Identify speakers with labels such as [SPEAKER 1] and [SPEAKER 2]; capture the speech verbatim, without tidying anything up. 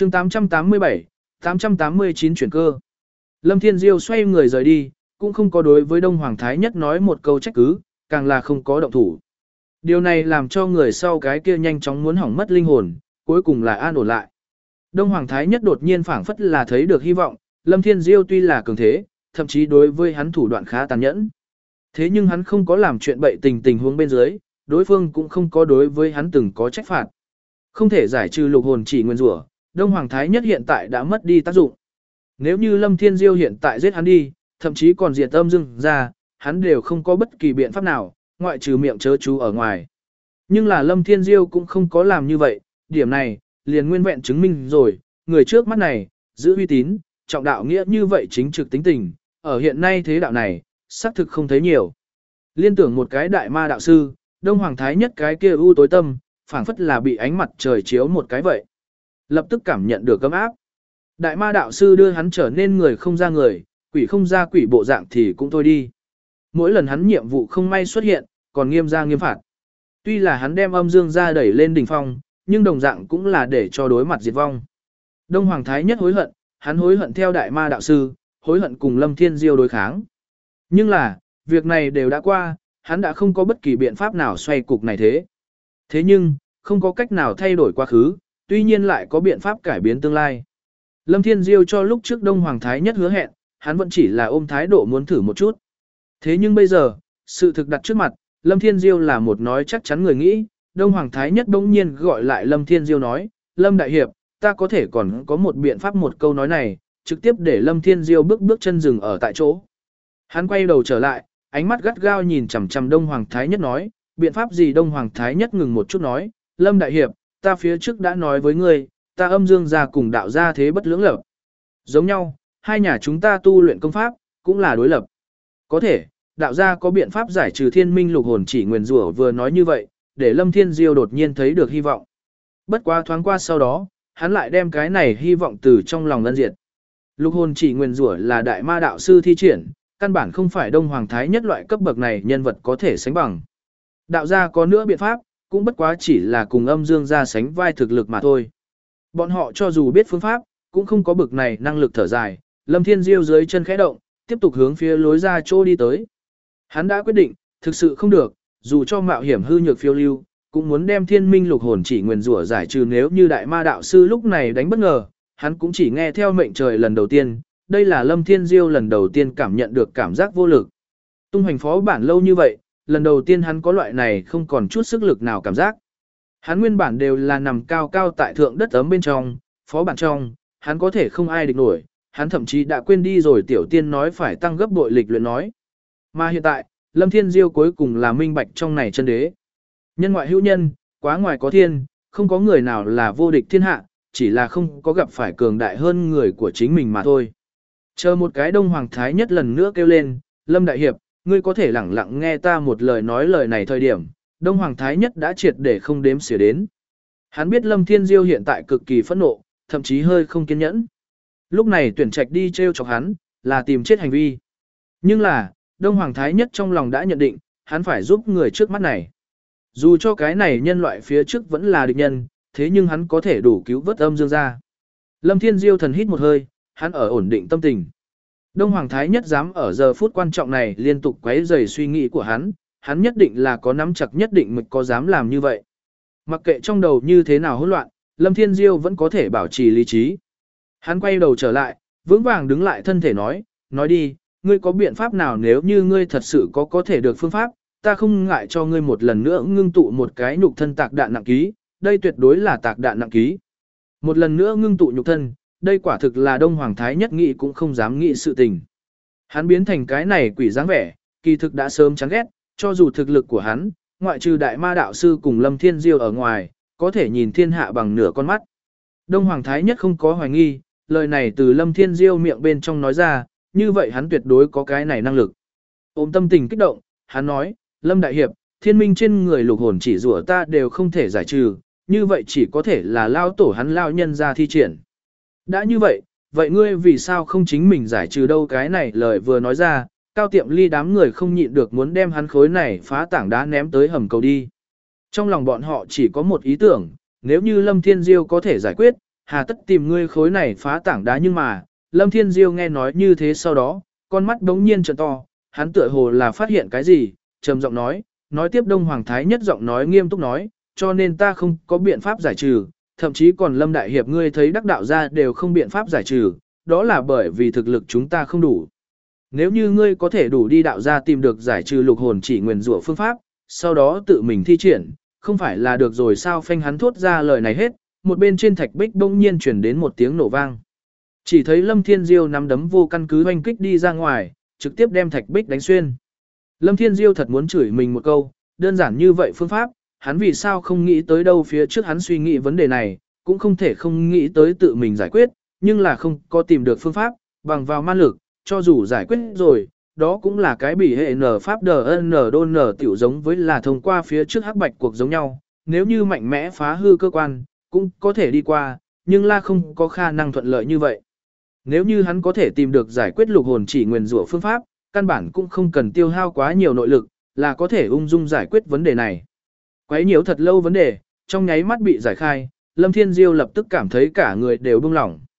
[SPEAKER 1] chương tám trăm tám mươi bảy, tám trăm tám mươi chín chuyển cơ. Lâm Thiên Diêu xoay người rời đi, cũng không có đối với Đông Hoàng Thái Nhất nói một câu trách cứ, càng là không có động thủ. Điều này làm cho người sau cái kia nhanh chóng muốn hỏng mất linh hồn, cuối cùng là an ổn lại. Đông Hoàng Thái Nhất đột nhiên phảng phất là thấy được hy vọng, Lâm Thiên Diêu tuy là cường thế, thậm chí đối với hắn thủ đoạn khá tàn nhẫn. Thế nhưng hắn không có làm chuyện bậy tình tình huống bên dưới, đối phương cũng không có đối với hắn từng có trách phạt. Không thể giải trừ lục hồn chỉ nguyên rủa, Đông Hoàng Thái Nhất hiện tại đã mất đi tác dụng. Nếu như Lâm Thiên Diêu hiện tại giết hắn đi, thậm chí còn diệt âm dương ra, hắn đều không có bất kỳ biện pháp nào, ngoại trừ miệng chớ chú ở ngoài. Nhưng là Lâm Thiên Diêu cũng không có làm như vậy, điểm này, liền nguyên vẹn chứng minh rồi, người trước mắt này, giữ uy tín, trọng đạo nghĩa như vậy chính trực tính tình, ở hiện nay thế đạo này, xác thực không thấy nhiều. Liên tưởng một cái đại ma đạo sư, Đông Hoàng Thái Nhất cái kia ưu tối tâm, phảng phất là bị ánh mặt trời chiếu một cái vậy. Lập tức cảm nhận được cấm áp. Đại ma đạo sư đưa hắn trở nên người không ra người, quỷ không ra quỷ bộ dạng thì cũng thôi đi. Mỗi lần hắn nhiệm vụ không may xuất hiện, còn nghiêm ra nghiêm phạt. Tuy là hắn đem âm dương ra đẩy lên đỉnh phong, nhưng đồng dạng cũng là để cho đối mặt diệt vong. Đông Hoàng Thái Nhất hối hận, hắn hối hận theo đại ma đạo sư, hối hận cùng Lâm Thiên Diêu đối kháng. Nhưng là, việc này đều đã qua, hắn đã không có bất kỳ biện pháp nào xoay cục này thế. Thế nhưng, không có cách nào thay đổi quá khứ, tuy nhiên lại có biện pháp cải biến tương lai. Lâm Thiên Diêu cho lúc trước Đông Hoàng Thái Nhất hứa hẹn, hắn vẫn chỉ là ôm thái độ muốn thử một chút. Thế nhưng bây giờ, sự thực đặt trước mặt, Lâm Thiên Diêu là một nói chắc chắn người nghĩ, Đông Hoàng Thái Nhất bỗng nhiên gọi lại Lâm Thiên Diêu nói, Lâm Đại Hiệp, ta có thể còn có một biện pháp một câu nói này, trực tiếp để Lâm Thiên Diêu bước bước chân dừng ở tại chỗ. Hắn quay đầu trở lại, ánh mắt gắt gao nhìn chằm chằm Đông Hoàng Thái Nhất nói, biện pháp gì? Đông Hoàng Thái Nhất ngừng một chút nói, Lâm Đại Hiệp, ta phía trước đã nói với ngươi, ta âm dương gia cùng đạo gia thế bất lưỡng lập. Giống nhau, hai nhà chúng ta tu luyện công pháp, cũng là đối lập. Có thể, đạo gia có biện pháp giải trừ thiên minh lục hồn chỉ nguyền rủa vừa nói như vậy, để Lâm Thiên Diêu đột nhiên thấy được hy vọng. Bất quá thoáng qua sau đó, hắn lại đem cái này hy vọng từ trong lòng lân diệt. Lục hồn chỉ nguyền rủa là đại ma đạo sư thi triển, căn bản không phải Đông Hoàng Thái Nhất loại cấp bậc này nhân vật có thể sánh bằng. Đạo gia có nữa biện pháp, cũng bất quá chỉ là cùng âm dương gia sánh vai thực lực mà thôi. Bọn họ cho dù biết phương pháp, cũng không có bậc này năng lực thở dài. Lâm Thiên Diêu dưới chân khẽ động, tiếp tục hướng phía lối ra chỗ đi tới. Hắn đã quyết định, thực sự không được, dù cho mạo hiểm hư nhược phiêu lưu, cũng muốn đem thiên minh lục hồn chỉ nguyền rủa giải trừ. Nếu như đại ma đạo sư lúc này đánh bất ngờ, hắn cũng chỉ nghe theo mệnh trời lần đầu tiên. Đây là Lâm Thiên Diêu lần đầu tiên cảm nhận được cảm giác vô lực. Tung hoành phó bản lâu như vậy, lần đầu tiên hắn có loại này không còn chút sức lực nào cảm giác. Hắn nguyên bản đều là nằm cao cao tại thượng đất ấm bên trong, phó bản trong, hắn có thể không ai địch nổi, hắn thậm chí đã quên đi rồi tiểu tiên nói phải tăng gấp bội lịch luyện nói. Mà hiện tại, Lâm Thiên Diêu cuối cùng là minh bạch trong này chân đế. Nhân ngoại hữu nhân, quá ngoài có thiên, không có người nào là vô địch thiên hạ, chỉ là không có gặp phải cường đại hơn người của chính mình mà thôi. Chờ một cái Đông Hoàng Thái Nhất lần nữa kêu lên, Lâm Đại Hiệp, ngươi có thể lẳng lặng nghe ta một lời nói lời này thời điểm, Đông Hoàng Thái Nhất đã triệt để không đếm xỉa đến. Hắn biết Lâm Thiên Diêu hiện tại cực kỳ phẫn nộ, thậm chí hơi không kiên nhẫn. Lúc này tuyển trạch đi trêu chọc hắn, là tìm chết hành vi. Nhưng là, Đông Hoàng Thái Nhất trong lòng đã nhận định, hắn phải giúp người trước mắt này. Dù cho cái này nhân loại phía trước vẫn là địch nhân, thế nhưng hắn có thể đủ cứu vớt âm dương ra. Lâm Thiên Diêu thần hít một hơi, hắn ở ổn định tâm tình. Đông Hoàng Thái Nhất dám ở giờ phút quan trọng này liên tục quấy rầy suy nghĩ của hắn, hắn nhất định là có nắm chặt nhất định mực có dám làm như vậy. Mặc kệ trong đầu như thế nào hỗn loạn, Lâm Thiên Diêu vẫn có thể bảo trì lý trí. Hắn quay đầu trở lại, vững vàng đứng lại thân thể nói, nói đi, ngươi có biện pháp nào? Nếu như ngươi thật sự có có thể được phương pháp, ta không ngại cho ngươi một lần nữa ngưng tụ một cái nhục thân tạc đạn nặng ký, đây tuyệt đối là tạc đạn nặng ký. Một lần nữa ngưng tụ nhục thân, đây quả thực là Đông Hoàng Thái Nhất nghĩ cũng không dám nghĩ sự tình. Hắn biến thành cái này quỷ dáng vẻ, kỳ thực đã sớm chán ghét, cho dù thực lực của hắn, ngoại trừ đại ma đạo sư cùng Lâm Thiên Diêu ở ngoài, có thể nhìn thiên hạ bằng nửa con mắt. Đông Hoàng Thái Nhất không có hoài nghi, lời này từ Lâm Thiên Diêu miệng bên trong nói ra, như vậy hắn tuyệt đối có cái này năng lực. Ôm tâm tình kích động, hắn nói, Lâm Đại Hiệp, thiên minh trên người lục hồn chỉ rủa ta đều không thể giải trừ, như vậy chỉ có thể là lao tổ hắn lao nhân ra thi triển. Đã như vậy, vậy ngươi vì sao không chính mình giải trừ đâu? Cái này lời vừa nói ra, Cao Tiệm Ly đám người không nhịn được muốn đem hắn khối này phá tảng đá ném tới hầm cầu đi. Trong lòng bọn họ chỉ có một ý tưởng, nếu như Lâm Thiên Diêu có thể giải quyết, Hà tất tìm ngươi khối này phá tảng đá nhưng mà, Lâm Thiên Diêu nghe nói như thế sau đó, con mắt đống nhiên trợn to, hắn tựa hồ là phát hiện cái gì, trầm giọng nói, nói tiếp Đông Hoàng Thái Nhất giọng nói nghiêm túc nói, cho nên ta không có biện pháp giải trừ, thậm chí còn Lâm Đại Hiệp ngươi thấy đắc đạo ra đều không biện pháp giải trừ, đó là bởi vì thực lực chúng ta không đủ. Nếu như ngươi có thể đủ đi đạo ra tìm được giải trừ lục hồn chỉ nguyền rủa phương pháp, sau đó tự mình thi triển, không phải là được rồi sao phanh hắn thốt ra lời này hết, một bên trên thạch bích bỗng nhiên chuyển đến một tiếng nổ vang. Chỉ thấy Lâm Thiên Diêu nắm đấm vô căn cứ hoanh kích đi ra ngoài, trực tiếp đem thạch bích đánh xuyên. Lâm Thiên Diêu thật muốn chửi mình một câu, đơn giản như vậy phương pháp, hắn vì sao không nghĩ tới đâu phía trước hắn suy nghĩ vấn đề này, cũng không thể không nghĩ tới tự mình giải quyết, nhưng là không có tìm được phương pháp, bằng vào man lực, cho dù giải quyết rồi, đó cũng là cái bị hệ nở pháp đờ nở đôn nở tiểu giống với là thông qua phía trước hắc bạch cuộc giống nhau, nếu như mạnh mẽ phá hư cơ quan, cũng có thể đi qua, nhưng là không có khả năng thuận lợi như vậy. Nếu như hắn có thể tìm được giải quyết lục hồn chỉ nguyền rủa phương pháp, căn bản cũng không cần tiêu hao quá nhiều nội lực, là có thể ung dung giải quyết vấn đề này. Quấy nhiễu thật lâu vấn đề, trong nháy mắt bị giải khai, Lâm Thiên Diêu lập tức cảm thấy cả người đều buông lỏng.